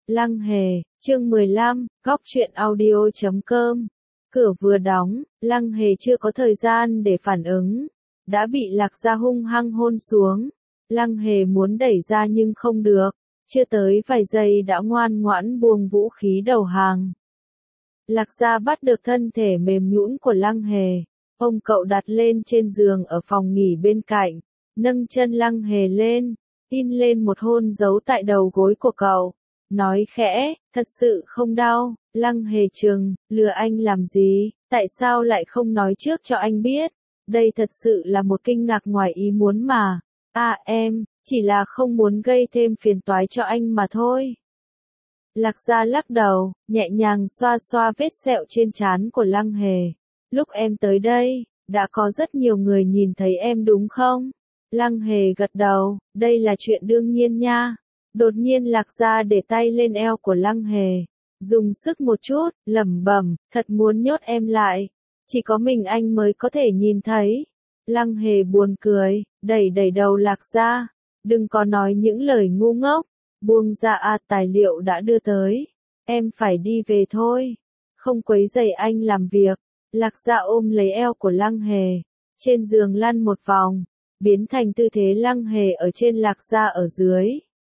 Lăng Hề, chương 15, góc truyện audio.com. Cửa vừa đóng, Lăng Hề chưa có thời gian để phản ứng, đã bị Lạc Gia hung hăng hôn xuống. Lăng Hề muốn đẩy ra nhưng không được, chưa tới vài giây đã ngoan ngoãn buông vũ khí đầu hàng. Lạc Gia bắt được thân thể mềm nhũn của Lăng Hề, ông cậu đặt lên trên giường ở phòng nghỉ bên cạnh, nâng chân Lăng Hề lên, in lên một hôn dấu tại đầu gối của cậu, nói khẽ, thật sự không đau. Lăng Hề trừng, lừa anh làm gì, tại sao lại không nói trước cho anh biết, đây thật sự là một kinh ngạc ngoài ý muốn mà. Em, chỉ là không muốn gây thêm phiền toái cho anh mà thôi. Lạc Gia lắc đầu, nhẹ nhàng xoa xoa vết sẹo trên trán của Lăng Hề. Lúc em tới đây, đã có rất nhiều người nhìn thấy em đúng không? Lăng Hề gật đầu, đây là chuyện đương nhiên nha. Đột nhiên Lạc Gia để tay lên eo của Lăng Hề, dùng sức một chút, lẩm bẩm, thật muốn nhốt em lại. Chỉ có mình anh mới có thể nhìn thấy. Lăng Hề buồn cười, đẩy đầu Lạc Gia. Đừng có nói những lời ngu ngốc. Buông ra tài liệu đã đưa tới. Em phải đi về thôi. Không quấy rầy anh làm việc. Lạc Gia ôm lấy eo của Lăng Hề. Trên giường lăn một vòng. Biến thành tư thế Lăng Hề ở trên Lạc Gia ở dưới.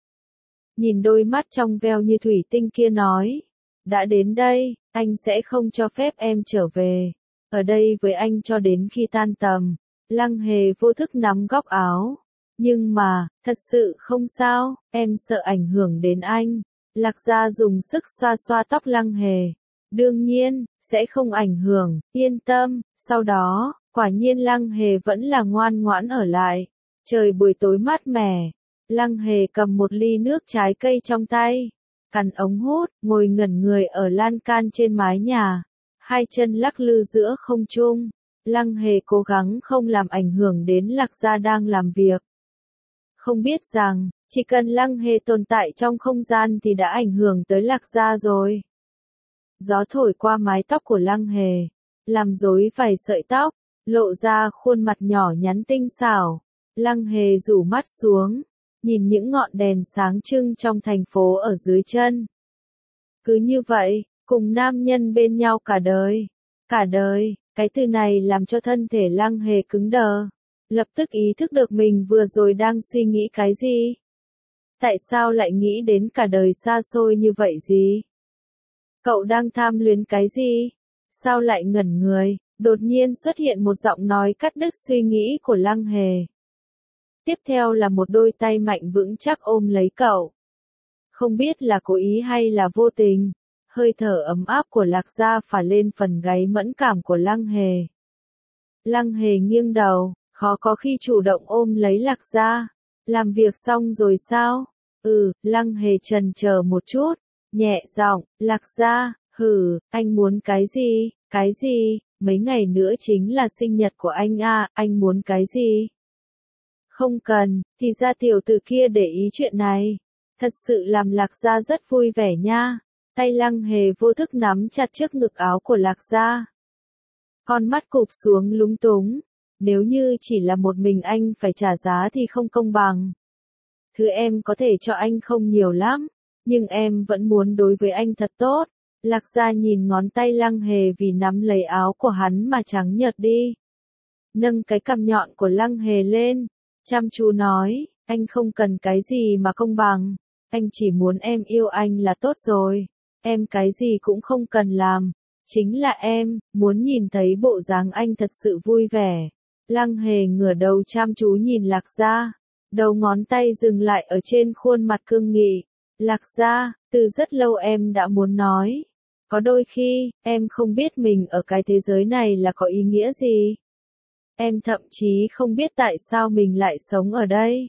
Nhìn đôi mắt trong veo như thủy tinh kia nói. Đã đến đây, anh sẽ không cho phép em trở về. Ở đây với anh cho đến khi tan tầm. Lăng Hề vô thức nắm góc áo. Nhưng mà, thật sự không sao, em sợ ảnh hưởng đến anh. Lạc Gia dùng sức xoa xoa tóc Lăng Hề. Đương nhiên, sẽ không ảnh hưởng, yên tâm. Sau đó, quả nhiên Lăng Hề vẫn là ngoan ngoãn ở lại. Trời buổi tối mát mẻ. Lăng Hề cầm một ly nước trái cây trong tay, cắn ống hút, ngồi ngẩn người ở lan can trên mái nhà, hai chân lắc lư giữa không trung. Lăng Hề cố gắng không làm ảnh hưởng đến Lạc Gia đang làm việc. Không biết rằng, chỉ cần Lăng Hề tồn tại trong không gian thì đã ảnh hưởng tới Lạc Gia rồi. Gió thổi qua mái tóc của Lăng Hề, làm rối vài sợi tóc, lộ ra khuôn mặt nhỏ nhắn tinh xảo. Lăng Hề rủ mắt xuống, nhìn những ngọn đèn sáng trưng trong thành phố ở dưới chân. Cứ như vậy, cùng nam nhân bên nhau cả đời. Cả đời, cái từ này làm cho thân thể Lăng Hề cứng đờ. Lập tức ý thức được mình vừa rồi đang suy nghĩ cái gì. Tại sao lại nghĩ đến cả đời xa xôi như vậy gì? Cậu đang tham luyến cái gì? Sao lại ngẩn người? Đột nhiên xuất hiện một giọng nói cắt đứt suy nghĩ của Lăng Hề. Tiếp theo là một đôi tay mạnh vững chắc ôm lấy cậu. Không biết là cố ý hay là vô tình, hơi thở ấm áp của Lạc Gia phả lên phần gáy mẫn cảm của Lăng Hề. Lăng Hề nghiêng đầu, khó có khi chủ động ôm lấy Lạc Gia. Làm việc xong rồi sao? Lăng Hề chần chờ một chút, nhẹ giọng, Lạc Gia, anh muốn cái gì? Cái gì? Mấy ngày nữa chính là sinh nhật của anh anh muốn cái gì? Không cần, thì ra tiểu tử kia để ý chuyện này. Thật sự làm Lạc Gia rất vui vẻ nha. Tay Lăng Hề vô thức nắm chặt trước ngực áo của Lạc Gia. Con mắt cụp xuống lúng túng. Nếu như chỉ là một mình anh phải trả giá thì không công bằng. Thứ em có thể cho anh không nhiều lắm, nhưng em vẫn muốn đối với anh thật tốt. Lạc Gia nhìn ngón tay Lăng Hề vì nắm lấy áo của hắn mà trắng nhợt đi. Nâng cái cằm nhọn của Lăng Hề lên, chăm chú nói, anh không cần cái gì mà công bằng, anh chỉ muốn em yêu anh là tốt rồi, em cái gì cũng không cần làm, chính là em, muốn nhìn thấy bộ dáng anh thật sự vui vẻ. Lăng Hề ngửa đầu chăm chú nhìn Lạc Gia, đầu ngón tay dừng lại ở trên khuôn mặt cương nghị. Lạc Gia, từ rất lâu em đã muốn nói, có đôi khi, em không biết mình ở cái thế giới này là có ý nghĩa gì. Em thậm chí không biết tại sao mình lại sống ở đây.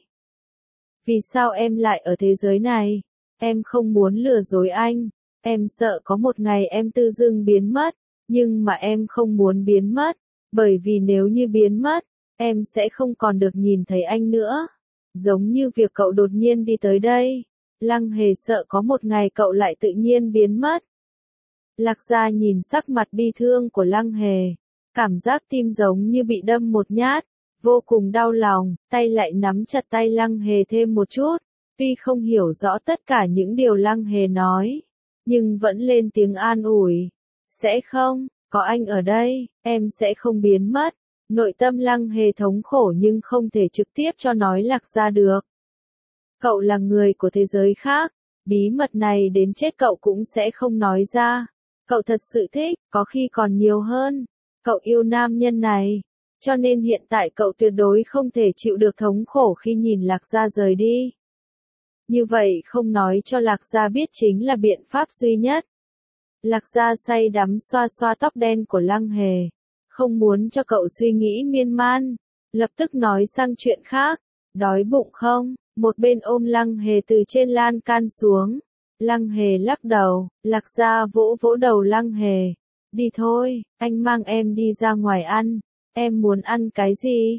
Vì sao em lại ở thế giới này? Em không muốn lừa dối anh. Em sợ có một ngày em tự dưng biến mất. Nhưng mà em không muốn biến mất. Bởi vì nếu như biến mất, em sẽ không còn được nhìn thấy anh nữa. Giống như việc cậu đột nhiên đi tới đây. Lăng Hề sợ có một ngày cậu lại tự nhiên biến mất. Lạc Gia nhìn sắc mặt bi thương của Lăng Hề. Cảm giác tim giống như bị đâm một nhát, vô cùng đau lòng, tay lại nắm chặt tay Lăng Hề thêm một chút, Tuy không hiểu rõ tất cả những điều Lăng Hề nói, nhưng vẫn lên tiếng an ủi. Sẽ không, có anh ở đây, em sẽ không biến mất. Nội tâm Lăng Hề thống khổ nhưng không thể trực tiếp cho nói Lạc Gia được. Cậu là người của thế giới khác, bí mật này đến chết cậu cũng sẽ không nói ra. Cậu thật sự thích, có khi còn nhiều hơn. Cậu yêu nam nhân này, cho nên hiện tại cậu tuyệt đối không thể chịu được thống khổ khi nhìn Lạc Gia rời đi. Như vậy không nói cho Lạc Gia biết chính là biện pháp duy nhất. Lạc Gia say đắm xoa xoa tóc đen của Lăng Hề, không muốn cho cậu suy nghĩ miên man, lập tức nói sang chuyện khác. Đói bụng không? Một bên ôm Lăng Hề từ trên lan can xuống. Lăng Hề lắc đầu, Lạc Gia vỗ vỗ đầu Lăng Hề. Đi thôi, anh mang em đi ra ngoài ăn. Em muốn ăn cái gì?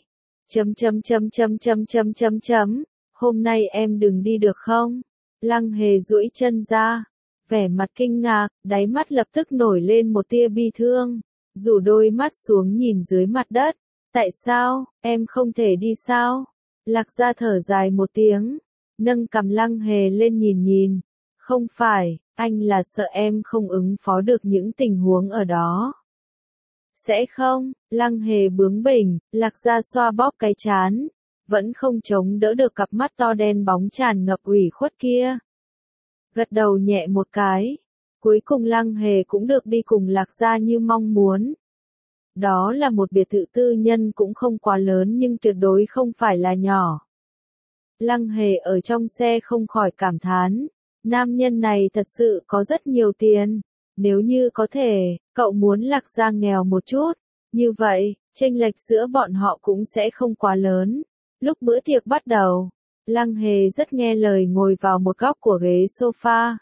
Hôm nay em đừng đi được không? Lăng Hề duỗi chân ra, vẻ mặt kinh ngạc, đáy mắt lập tức nổi lên một tia bi thương, rủ đôi mắt xuống nhìn dưới mặt đất. Tại sao, em không thể đi sao? Lạc Gia thở dài một tiếng, nâng cằm Lăng Hề lên nhìn nhìn. Không phải, anh là sợ em không ứng phó được những tình huống ở đó. Sẽ không, Lăng Hề bướng bỉnh, Lạc Gia xoa bóp cái trán, vẫn không chống đỡ được cặp mắt to đen bóng tràn ngập ủy khuất kia. Gật đầu nhẹ một cái, cuối cùng Lăng Hề cũng được đi cùng Lạc Gia như mong muốn. Đó là một biệt thự tư nhân cũng không quá lớn nhưng tuyệt đối không phải là nhỏ. Lăng Hề ở trong xe không khỏi cảm thán, nam nhân này thật sự có rất nhiều tiền. Nếu như có thể, cậu muốn Lạc Gia nghèo một chút, như vậy, chênh lệch giữa bọn họ cũng sẽ không quá lớn. Lúc bữa tiệc bắt đầu, Lăng Hề rất nghe lời ngồi vào một góc của ghế sofa.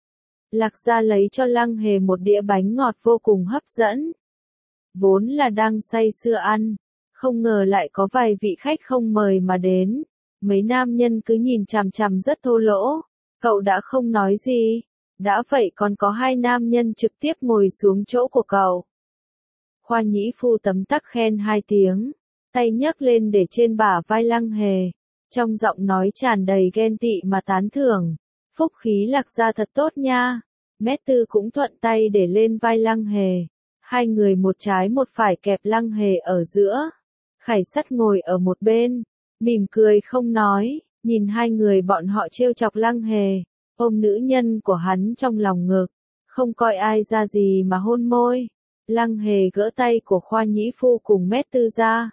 Lạc Gia lấy cho Lăng Hề một đĩa bánh ngọt vô cùng hấp dẫn. Vốn là đang say sưa ăn, không ngờ lại có vài vị khách không mời mà đến. Mấy nam nhân cứ nhìn chằm chằm rất thô lỗ. Cậu đã không nói gì. Đã vậy còn có hai nam nhân trực tiếp ngồi xuống chỗ của cậu. Khoa Nhĩ Phu tấm tắc khen hai tiếng, tay nhấc lên để trên bả vai Lăng Hề, trong giọng nói tràn đầy ghen tị mà tán thưởng. Phúc khí Lạc Gia thật tốt nha. Mét Tư cũng thuận tay để lên vai Lăng Hề. Hai người một trái một phải kẹp Lăng Hề ở giữa. Khải Sắt ngồi ở một bên, mỉm cười không nói, nhìn hai người bọn họ trêu chọc Lăng Hề, ôm nữ nhân của hắn trong lòng ngực, không coi ai ra gì mà hôn môi. Lăng Hề gỡ tay của Khoa Nhĩ Phu cùng Mét Tư ra.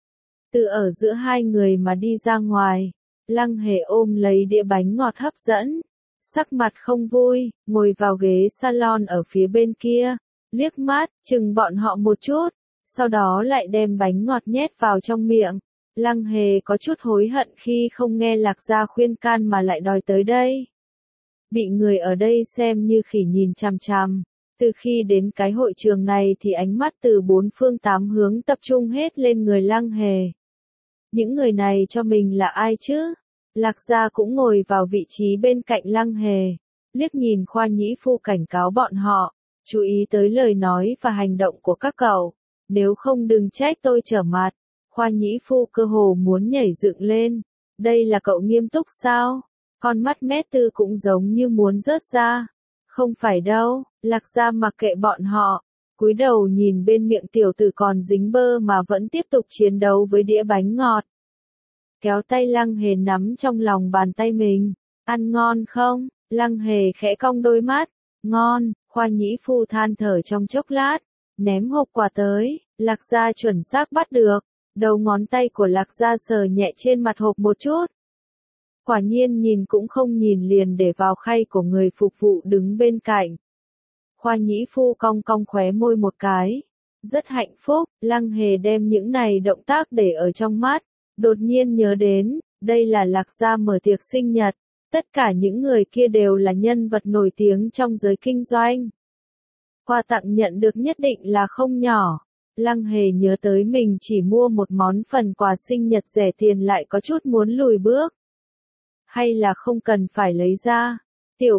Từ ở giữa hai người mà đi ra ngoài, Lăng Hề ôm lấy đĩa bánh ngọt hấp dẫn, sắc mặt không vui, ngồi vào ghế salon ở phía bên kia, liếc mắt, chừng bọn họ một chút, sau đó lại đem bánh ngọt nhét vào trong miệng. Lăng Hề có chút hối hận khi không nghe Lạc Gia khuyên can mà lại đòi tới đây. Bị người ở đây xem như khỉ nhìn chằm chằm. Từ khi đến cái hội trường này thì ánh mắt từ bốn phương tám hướng tập trung hết lên người Lăng Hề. Những người này cho mình là ai chứ? Lạc Gia cũng ngồi vào vị trí bên cạnh Lăng Hề, liếc nhìn Khoa Nhĩ Phu cảnh cáo bọn họ, chú ý tới lời nói và hành động của các cậu, nếu không đừng trách tôi trở mặt. Khoa Nhĩ Phu cơ hồ muốn nhảy dựng lên, đây là cậu nghiêm túc sao? Con mắt Mét Tư cũng giống như muốn rớt ra. Không phải đâu, Lạc Gia mặc kệ bọn họ, cúi đầu nhìn bên miệng tiểu tử còn dính bơ mà vẫn tiếp tục chiến đấu với đĩa bánh ngọt. Kéo tay Lăng Hề nắm trong lòng bàn tay mình, ăn ngon không? Lăng Hề khẽ cong đôi mắt, ngon. Khoa Nhĩ Phu than thở trong chốc lát, ném hộp quà tới, Lạc Gia chuẩn xác bắt được, đầu ngón tay của Lạc Gia sờ nhẹ trên mặt hộp một chút. Quả nhiên nhìn cũng không nhìn liền để vào khay của người phục vụ đứng bên cạnh. Khoa Nhĩ Phu cong cong khóe môi một cái. Rất hạnh phúc, Lăng Hề đem những này động tác để ở trong mắt. Đột nhiên nhớ đến, đây là Lạc Gia mở tiệc sinh nhật. Tất cả những người kia đều là nhân vật nổi tiếng trong giới kinh doanh. Quà tặng nhận được nhất định là không nhỏ. Lăng Hề nhớ tới mình chỉ mua một món phần quà sinh nhật rẻ tiền lại có chút muốn lùi bước. Hay là không cần phải lấy ra. Tiểu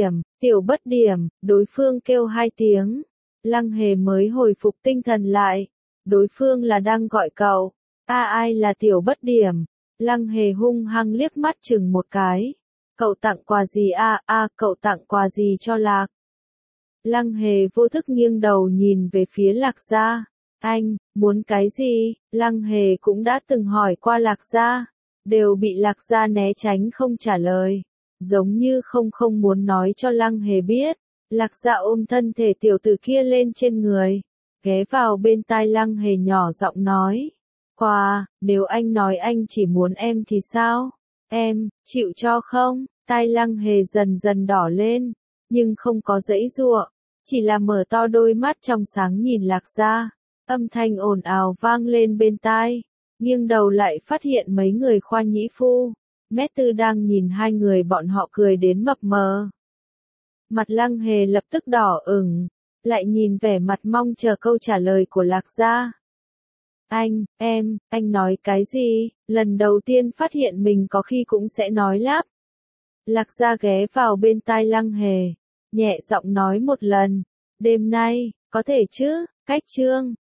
bất điểm, đối phương kêu hai tiếng. Lăng Hề mới hồi phục tinh thần lại. Đối phương là đang gọi cậu. Ai là tiểu bất điểm? Lăng Hề hung hăng liếc mắt chừng một cái. Cậu tặng quà gì cậu tặng quà gì cho Lạc? Lăng Hề vô thức nghiêng đầu nhìn về phía Lạc Gia. Anh, muốn cái gì? Lăng Hề cũng đã từng hỏi qua Lạc Gia, đều bị Lạc Gia né tránh không trả lời. Giống như không muốn nói cho Lăng Hề biết. Lạc Gia ôm thân thể tiểu tử kia lên trên người, ghé vào bên tai Lăng Hề nhỏ giọng nói. Quà, nếu anh nói anh chỉ muốn em thì sao? Em, chịu cho không? Tai Lăng Hề dần dần đỏ lên, nhưng không có giãy giụa, chỉ là mở to đôi mắt trong sáng nhìn Lạc Gia. Âm thanh ồn ào vang lên bên tai, nghiêng đầu lại phát hiện mấy người Khoa Nhĩ Phu, Mét Tư đang nhìn hai người bọn họ cười đến mập mờ. Mặt Lăng Hề lập tức đỏ ửng, lại nhìn vẻ mặt mong chờ câu trả lời của Lạc Gia. Anh nói cái gì? Lần đầu tiên phát hiện mình có khi cũng sẽ nói lắp. Lạc Gia ghé vào bên tai Lăng Hề, nhẹ giọng nói một lần. Đêm nay, có thể chứ? Cách chương